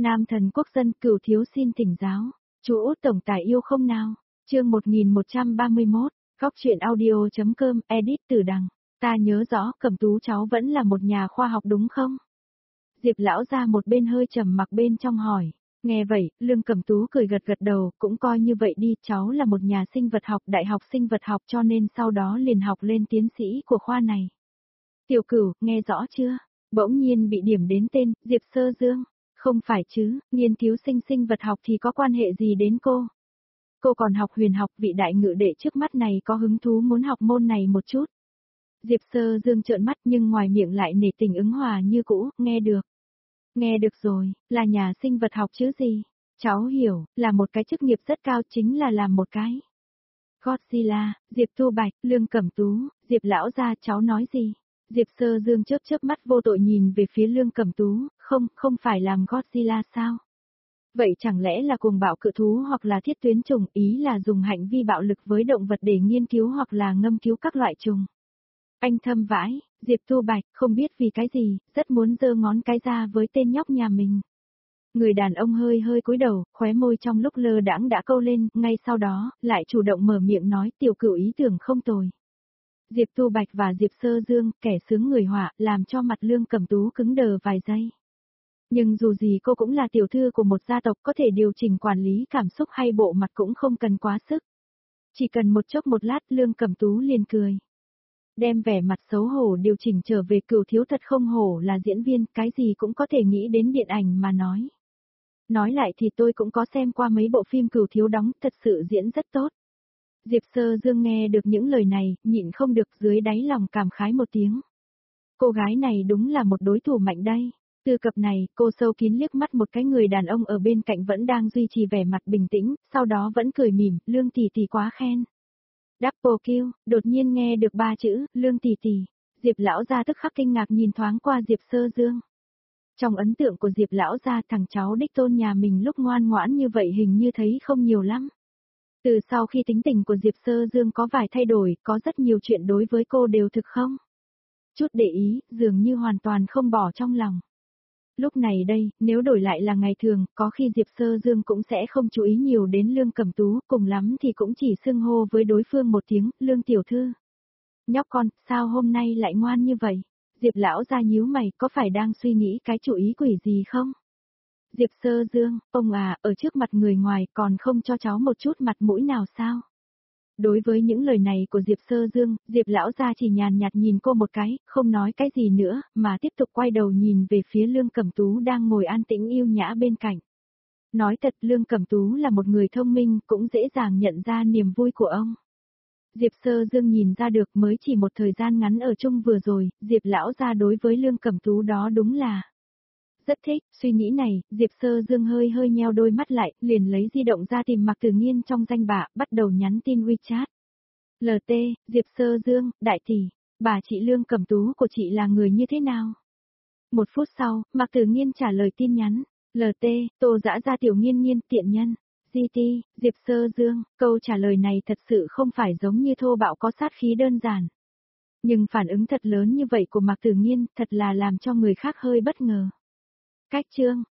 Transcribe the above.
Nam thần quốc dân Cửu thiếu xin thỉnh giáo. Chú Út tổng tài yêu không nào? Chương 1131, Góc truyện audio.com, edit từ đằng. Ta nhớ rõ Cẩm Tú cháu vẫn là một nhà khoa học đúng không? Diệp lão ra một bên hơi trầm mặc bên trong hỏi. Nghe vậy, Lương Cẩm Tú cười gật gật đầu, cũng coi như vậy đi, cháu là một nhà sinh vật học, đại học sinh vật học cho nên sau đó liền học lên tiến sĩ của khoa này. Tiểu Cửu, nghe rõ chưa? Bỗng nhiên bị điểm đến tên, Diệp Sơ Dương. Không phải chứ, nghiên cứu sinh vật học thì có quan hệ gì đến cô? Cô còn học huyền học, vị đại ngự đệ trước mắt này có hứng thú muốn học môn này một chút. Diệp Sơ Dương trợn mắt nhưng ngoài miệng lại nể tình ứng hòa như cũ, nghe được. Nghe được rồi, là nhà sinh vật học chứ gì? Cháu hiểu, là một cái chức nghiệp rất cao chính là làm một cái. Godzilla, Diệp Thu Bạch, Lương Cẩm Tú, Diệp lão gia cháu nói gì? Diệp Sơ Dương chớp mắt vô tội nhìn về phía Lương Cẩm Tú, không phải làm Godzilla sao? Vậy chẳng lẽ là cuồng bạo cự thú hoặc là thiết tuyến trùng, ý là dùng hành vi bạo lực với động vật để nghiên cứu hoặc là ngâm cứu các loại trùng. Anh thâm vãi, Diệp Thu Bạch không biết vì cái gì, rất muốn giơ ngón cái ra với tên nhóc nhà mình. Người đàn ông hơi cúi đầu, khóe môi trong lúc lơ đãng đã câu lên, ngay sau đó, lại chủ động mở miệng nói Tiểu Cửu ý tưởng không tồi. Diệp Thu Bạch và Diệp Sơ Dương, kẻ sướng người họa, làm cho mặt Lương Cẩm Tú cứng đờ vài giây. Nhưng dù gì cô cũng là tiểu thư của một gia tộc, có thể điều chỉnh quản lý cảm xúc hay bộ mặt cũng không cần quá sức. Chỉ cần một chốc một lát Lương Cẩm Tú liền cười. Đem vẻ mặt xấu hổ điều chỉnh trở về Cửu thiếu thật không hổ là diễn viên, cái gì cũng có thể nghĩ đến điện ảnh mà nói. Nói lại thì tôi cũng có xem qua mấy bộ phim Cửu thiếu đóng, thật sự diễn rất tốt. Diệp Sơ Dương nghe được những lời này, nhịn không được dưới đáy lòng cảm khái một tiếng. Cô gái này đúng là một đối thủ mạnh đây. Từ cập này, cô sâu kín liếc mắt một cái người đàn ông ở bên cạnh vẫn đang duy trì vẻ mặt bình tĩnh, sau đó vẫn cười mỉm, Lương tỷ tỷ quá khen. Double kill, đột nhiên nghe được ba chữ, Lương tỷ tỷ. Diệp lão gia tức khắc kinh ngạc nhìn thoáng qua Diệp Sơ Dương. Trong ấn tượng của Diệp lão gia, thằng cháu đích tôn nhà mình lúc ngoan ngoãn như vậy hình như thấy không nhiều lắm. Từ sau khi tính tình của Diệp Sơ Dương có vài thay đổi, có rất nhiều chuyện đối với cô đều thực không? Chút để ý, dường như hoàn toàn không bỏ trong lòng. Lúc này đây, nếu đổi lại là ngày thường, có khi Diệp Sơ Dương cũng sẽ không chú ý nhiều đến Lương Cẩm Tú, cùng lắm thì cũng chỉ xưng hô với đối phương một tiếng, Lương tiểu thư. Nhóc con, sao hôm nay lại ngoan như vậy? Diệp lão ra nhíu mày, có phải đang suy nghĩ cái chủ ý quỷ gì không? Diệp Sơ Dương, ông à, ở trước mặt người ngoài còn không cho cháu một chút mặt mũi nào sao? Đối với những lời này của Diệp Sơ Dương, Diệp lão gia chỉ nhàn nhạt nhìn cô một cái, không nói cái gì nữa, mà tiếp tục quay đầu nhìn về phía Lương Cẩm Tú đang ngồi an tĩnh yêu nhã bên cạnh. Nói thật, Lương Cẩm Tú là một người thông minh, cũng dễ dàng nhận ra niềm vui của ông. Diệp Sơ Dương nhìn ra được mới chỉ một thời gian ngắn ở chung vừa rồi, Diệp lão gia đối với Lương Cẩm Tú đó đúng là rất thích. Suy nghĩ này, Diệp Sơ Dương hơi nheo đôi mắt lại, liền lấy di động ra tìm Mạc Tử Nghiên trong danh bạ, bắt đầu nhắn tin WeChat. LT, Diệp Sơ Dương, đại tỷ, bà chị Lương Cẩm Tú của chị là người như thế nào? Một phút sau, Mạc Tử Nghiên trả lời tin nhắn. LT, Tô Dã Gia tiểu Nghiên tiện nhân. GT, Diệp Sơ Dương, câu trả lời này thật sự không phải giống như thô bạo có sát khí đơn giản. Nhưng phản ứng thật lớn như vậy của Mạc Tử Nghiên thật là làm cho người khác hơi bất ngờ. Cách chương